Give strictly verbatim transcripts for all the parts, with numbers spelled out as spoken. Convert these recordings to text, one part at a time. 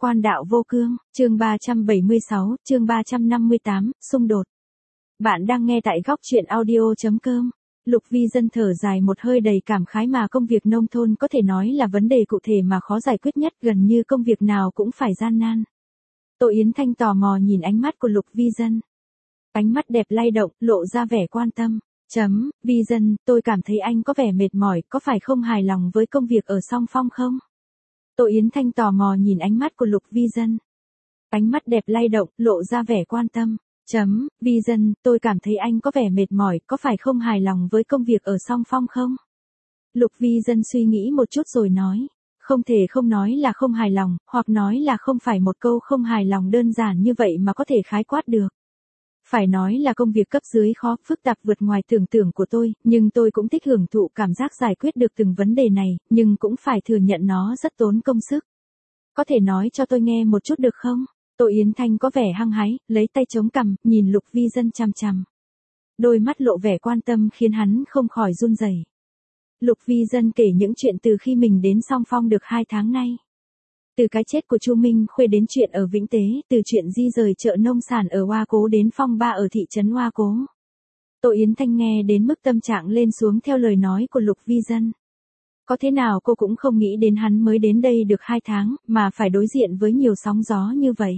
Quan đạo vô cương, chương ba trăm bảy mươi sáu, chương ba trăm năm mươi tám, xung đột. Bạn đang nghe tại góc truyện audio chấm com. Lục Vi Dân thở dài một hơi đầy cảm khái mà công việc nông thôn có thể nói là vấn đề cụ thể mà khó giải quyết nhất, gần như công việc nào cũng phải gian nan. Tô Yến Thanh tò mò nhìn ánh mắt của Lục Vi Dân. Ánh mắt đẹp lay động, lộ ra vẻ quan tâm. Chấm, Vi Dân, tôi cảm thấy anh có vẻ mệt mỏi, có phải không hài lòng với công việc ở Song Phong không? Tô Yến Thanh tò mò nhìn ánh mắt của Lục Vi Dân. Ánh mắt đẹp lay động, lộ ra vẻ quan tâm. Chấm, Vi Dân, tôi cảm thấy anh có vẻ mệt mỏi, có phải không hài lòng với công việc ở Song Phong không? Lục Vi Dân suy nghĩ một chút rồi nói. Không thể không nói là không hài lòng, hoặc nói là không phải một câu không hài lòng đơn giản như vậy mà có thể khái quát được. Phải nói là công việc cấp dưới khó, phức tạp vượt ngoài tưởng tượng của tôi, nhưng tôi cũng thích hưởng thụ cảm giác giải quyết được từng vấn đề này, nhưng cũng phải thừa nhận nó rất tốn công sức. Có thể nói cho tôi nghe một chút được không? Tô Yến Thanh có vẻ hăng hái, lấy tay chống cằm, nhìn Lục Vi Dân chằm chằm. Đôi mắt lộ vẻ quan tâm khiến hắn không khỏi run rẩy. Lục Vi Dân kể những chuyện từ khi mình đến Song Phong được hai tháng nay. Từ cái chết của Chu Minh Khuê đến chuyện ở Vĩnh Tế, từ chuyện di rời chợ nông sản ở Hoa Cố đến phong ba ở thị trấn Hoa Cố. Tô Yến Thanh nghe đến mức tâm trạng lên xuống theo lời nói của Lục Vi Dân. Có thế nào cô cũng không nghĩ đến hắn mới đến đây được hai tháng, mà phải đối diện với nhiều sóng gió như vậy.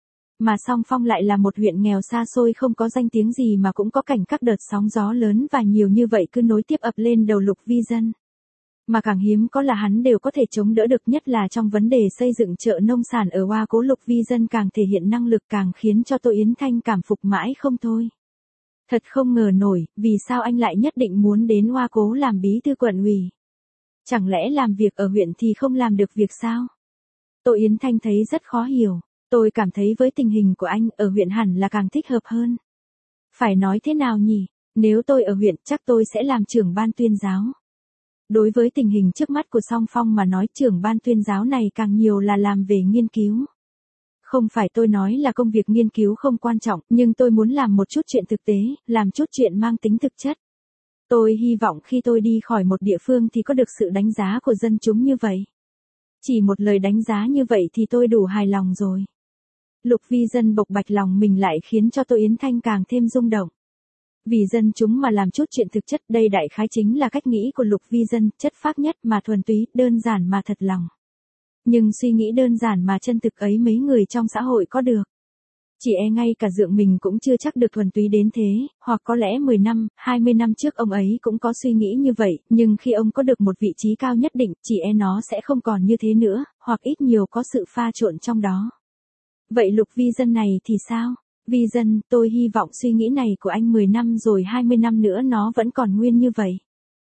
Mà Song Phong lại là một huyện nghèo xa xôi không có danh tiếng gì mà cũng có cảnh các đợt sóng gió lớn và nhiều như vậy cứ nối tiếp ập lên đầu Lục Vi Dân. Mà càng hiếm có là hắn đều có thể chống đỡ được, nhất là trong vấn đề xây dựng chợ nông sản ở Hoa Cố. Lục Vi Dân càng thể hiện năng lực càng khiến cho Tô Yến Thanh cảm phục mãi không thôi. Thật không ngờ nổi, vì sao anh lại nhất định muốn đến Hoa Cố làm bí thư quận ủy? Chẳng lẽ làm việc ở huyện thì không làm được việc sao? Tô Yến Thanh thấy rất khó hiểu. Tôi cảm thấy với tình hình của anh ở huyện hẳn là càng thích hợp hơn. Phải nói thế nào nhỉ? Nếu tôi ở huyện chắc tôi sẽ làm trưởng ban tuyên giáo. Đối với tình hình trước mắt của Song Phong mà nói, trưởng ban tuyên giáo này càng nhiều là làm về nghiên cứu. Không phải tôi nói là công việc nghiên cứu không quan trọng, nhưng tôi muốn làm một chút chuyện thực tế, làm chút chuyện mang tính thực chất. Tôi hy vọng khi tôi đi khỏi một địa phương thì có được sự đánh giá của dân chúng như vậy. Chỉ một lời đánh giá như vậy thì tôi đủ hài lòng rồi. Lục Vi Dân bộc bạch lòng mình lại khiến cho Tô Yến Thanh càng thêm rung động. Vì dân chúng mà làm chút chuyện thực chất, đây đại khái chính là cách nghĩ của Lục Vi Dân, chất phác nhất mà thuần túy, đơn giản mà thật lòng. Nhưng suy nghĩ đơn giản mà chân thực ấy mấy người trong xã hội có được. Chỉ e ngay cả Dượng mình cũng chưa chắc được thuần túy đến thế, hoặc có lẽ mười năm, hai mươi năm trước ông ấy cũng có suy nghĩ như vậy, nhưng khi ông có được một vị trí cao nhất định, chỉ e nó sẽ không còn như thế nữa, hoặc ít nhiều có sự pha trộn trong đó. Vậy Lục Vi Dân này thì sao? Vi Dân, tôi hy vọng suy nghĩ này của anh mười năm rồi hai mươi năm nữa nó vẫn còn nguyên như vậy.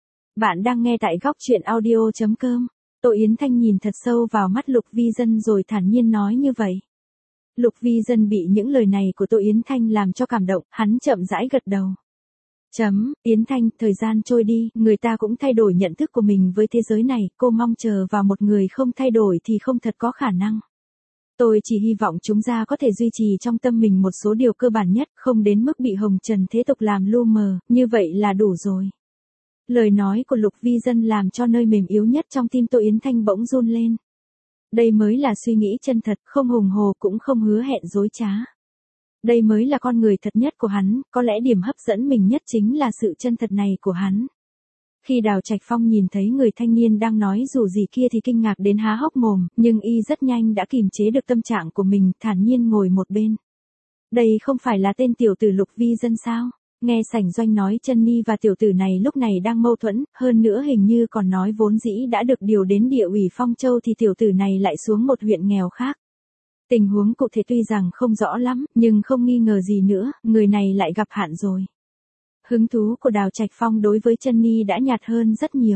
Bạn đang nghe tại góc truyện audio chấm com. Tô Yến Thanh nhìn thật sâu vào mắt Lục Vi Dân rồi thản nhiên nói như vậy. Lục Vi Dân bị những lời này của Tô Yến Thanh làm cho cảm động, hắn chậm rãi gật đầu. Chấm, Yến Thanh, thời gian trôi đi, người ta cũng thay đổi nhận thức của mình với thế giới này, cô mong chờ vào một người không thay đổi thì không thật có khả năng. Tôi chỉ hy vọng chúng ta có thể duy trì trong tâm mình một số điều cơ bản nhất, không đến mức bị hồng trần thế tục làm lu mờ, như vậy là đủ rồi. Lời nói của Lục Vi Dân làm cho nơi mềm yếu nhất trong tim Tô Yến Thanh bỗng run lên. Đây mới là suy nghĩ chân thật, không hùng hồ cũng không hứa hẹn dối trá. Đây mới là con người thật nhất của hắn, có lẽ điểm hấp dẫn mình nhất chính là sự chân thật này của hắn. Khi Đào Trạch Phong nhìn thấy người thanh niên đang nói dù gì kia thì kinh ngạc đến há hốc mồm, nhưng y rất nhanh đã kìm chế được tâm trạng của mình, thản nhiên ngồi một bên. Đây không phải là tên tiểu tử Lục Vi Dân sao? Nghe Sảnh Doanh nói Chân Ni và tiểu tử này lúc này đang mâu thuẫn, hơn nữa hình như còn nói vốn dĩ đã được điều đến địa ủy Phong Châu thì tiểu tử này lại xuống một huyện nghèo khác. Tình huống cụ thể tuy rằng không rõ lắm, nhưng không nghi ngờ gì nữa, người này lại gặp hạn rồi. Hứng thú của Đào Trạch Phong đối với Chân Ni đã nhạt hơn rất nhiều.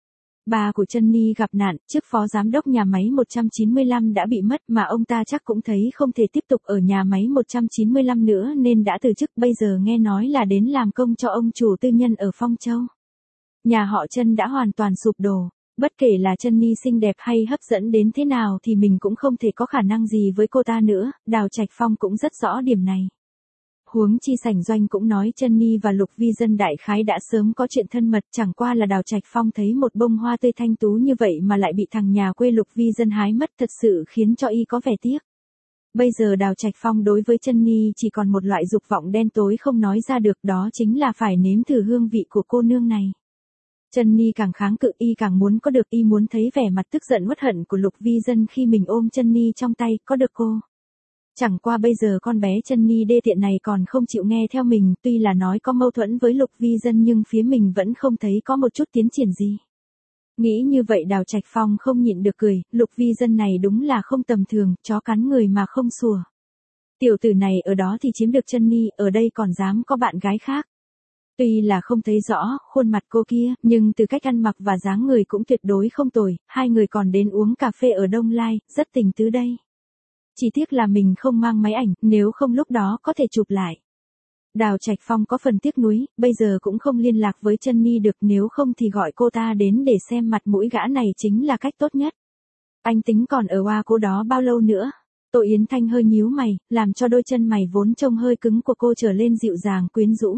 Bà của Chân Ni gặp nạn, chức phó giám đốc nhà máy một trăm chín mươi lăm đã bị mất mà ông ta chắc cũng thấy không thể tiếp tục ở nhà máy một trăm chín mươi lăm nữa nên đã từ chức, bây giờ nghe nói là đến làm công cho ông chủ tư nhân ở Phong Châu. Nhà họ Chân đã hoàn toàn sụp đổ, bất kể là Chân Ni xinh đẹp hay hấp dẫn đến thế nào thì mình cũng không thể có khả năng gì với cô ta nữa, Đào Trạch Phong cũng rất rõ điểm này. Huống chi sảnh doanh cũng nói Chân Ni và Lục Vi Dân đại khái đã sớm có chuyện thân mật, chẳng qua là Đào Trạch Phong thấy một bông hoa tươi thanh tú như vậy mà lại bị thằng nhà quê Lục Vi Dân hái mất, thật sự khiến cho y có vẻ tiếc. Bây giờ Đào Trạch Phong đối với Chân Ni chỉ còn một loại dục vọng đen tối không nói ra được, đó chính là phải nếm thử hương vị của cô nương này. Chân Ni càng kháng cự y càng muốn có được, y muốn thấy vẻ mặt tức giận uất hận của Lục Vi Dân khi mình ôm Chân Ni trong tay, có được cô. Chẳng qua bây giờ con bé Chân Ni đê tiện này còn không chịu nghe theo mình, tuy là nói có mâu thuẫn với Lục Vi Dân nhưng phía mình vẫn không thấy có một chút tiến triển gì. Nghĩ như vậy Đào Trạch Phong không nhịn được cười, Lục Vi Dân này đúng là không tầm thường, chó cắn người mà không sủa. Tiểu tử này ở đó thì chiếm được Chân Ni, ở đây còn dám có bạn gái khác. Tuy là không thấy rõ khuôn mặt cô kia, nhưng từ cách ăn mặc và dáng người cũng tuyệt đối không tồi, hai người còn đến uống cà phê ở Đông Lai, rất tình tứ đây. Chỉ tiếc là mình không mang máy ảnh, nếu không lúc đó có thể chụp lại. Đào Trạch Phong có phần tiếc nuối, bây giờ cũng không liên lạc với Chân Ni được, nếu không thì gọi cô ta đến để xem mặt mũi gã này chính là cách tốt nhất. Anh tính còn ở Hoa Cố đó bao lâu nữa? Tô Yến Thanh hơi nhíu mày, làm cho đôi chân mày vốn trông hơi cứng của cô trở lên dịu dàng quyến rũ.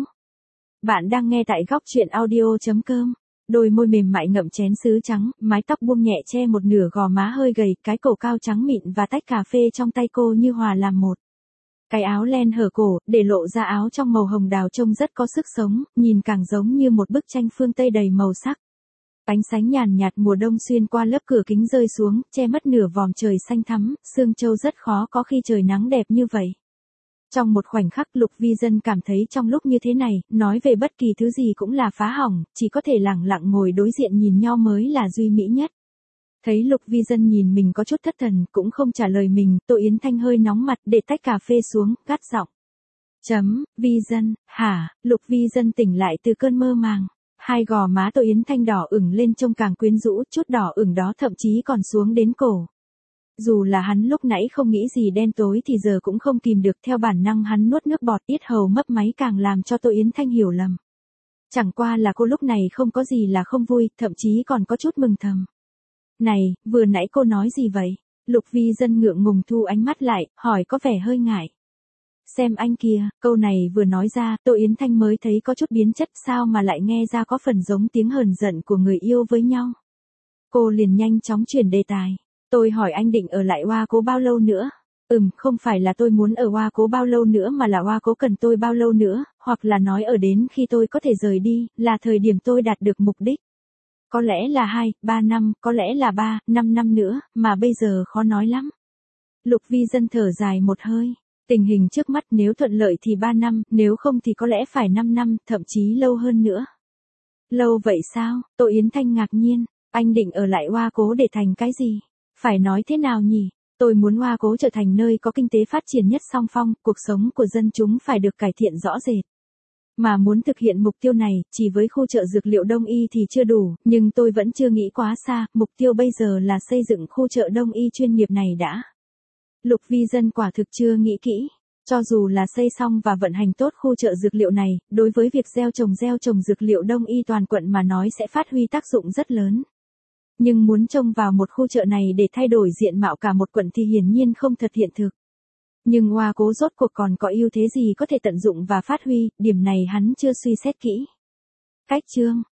Bạn đang nghe tại góc truyện audio chấm com. Đôi môi mềm mại ngậm chén sứ trắng, mái tóc buông nhẹ che một nửa gò má hơi gầy, cái cổ cao trắng mịn và tách cà phê trong tay cô như hòa làm một. Cái áo len hở cổ, để lộ ra áo trong màu hồng đào trông rất có sức sống, nhìn càng giống như một bức tranh phương Tây đầy màu sắc. Ánh sáng nhàn nhạt mùa đông xuyên qua lớp cửa kính rơi xuống, che mất nửa vòm trời xanh thắm, Sương Châu rất khó có khi trời nắng đẹp như vậy. Trong một khoảnh khắc Lục Vi Dân cảm thấy trong lúc như thế này, nói về bất kỳ thứ gì cũng là phá hỏng, chỉ có thể lẳng lặng ngồi đối diện nhìn nhau mới là duy mỹ nhất. Thấy Lục Vi Dân nhìn mình có chút thất thần, cũng không trả lời mình, Tô Yến Thanh hơi nóng mặt để tách cà phê xuống, gắt giọng. Chấm, Vi Dân, hả, Lục Vi Dân tỉnh lại từ cơn mơ màng. Hai gò má Tô Yến Thanh đỏ ửng lên trông càng quyến rũ, chút đỏ ửng đó thậm chí còn xuống đến cổ. Dù là hắn lúc nãy không nghĩ gì đen tối thì giờ cũng không kìm được, theo bản năng hắn nuốt nước bọt, yết hầu mấp máy càng làm cho Tô Yến Thanh hiểu lầm. Chẳng qua là cô lúc này không có gì là không vui, thậm chí còn có chút mừng thầm. Này, vừa nãy cô nói gì vậy? Lục Vi Dân ngượng ngùng thu ánh mắt lại, hỏi có vẻ hơi ngại. Xem anh kìa, câu này vừa nói ra, Tô Yến Thanh mới thấy có chút biến chất, sao mà lại nghe ra có phần giống tiếng hờn giận của người yêu với nhau. Cô liền nhanh chóng chuyển đề tài. Tôi hỏi anh định ở lại Hoa Cố bao lâu nữa? Ừm, không phải là tôi muốn ở Hoa Cố bao lâu nữa mà là Hoa Cố cần tôi bao lâu nữa, hoặc là nói ở đến khi tôi có thể rời đi, là thời điểm tôi đạt được mục đích. Có lẽ là hai, ba năm, có lẽ là ba, năm năm nữa, mà bây giờ khó nói lắm. Lục Vi Dân thở dài một hơi. Tình hình trước mắt nếu thuận lợi thì ba năm, nếu không thì có lẽ phải năm năm, thậm chí lâu hơn nữa. Lâu vậy sao? Tô Yến Thanh ngạc nhiên. Anh định ở lại Hoa Cố để thành cái gì? Phải nói thế nào nhỉ? Tôi muốn Hoa Cố trở thành nơi có kinh tế phát triển nhất song phong, cuộc sống của dân chúng phải được cải thiện rõ rệt. Mà muốn thực hiện mục tiêu này, chỉ với khu chợ dược liệu Đông Y thì chưa đủ, nhưng tôi vẫn chưa nghĩ quá xa, mục tiêu bây giờ là xây dựng khu chợ Đông Y chuyên nghiệp này đã. Lục Vi Dân quả thực chưa nghĩ kỹ. Cho dù là xây xong và vận hành tốt khu chợ dược liệu này, đối với việc gieo trồng gieo trồng dược liệu Đông Y toàn quận mà nói sẽ phát huy tác dụng rất lớn. Nhưng muốn trông vào một khu chợ này để thay đổi diện mạo cả một quận thì hiển nhiên không thật hiện thực. Nhưng Hoa Cố rốt cuộc còn có ưu thế gì có thể tận dụng và phát huy, điểm này hắn chưa suy xét kỹ. Cách chương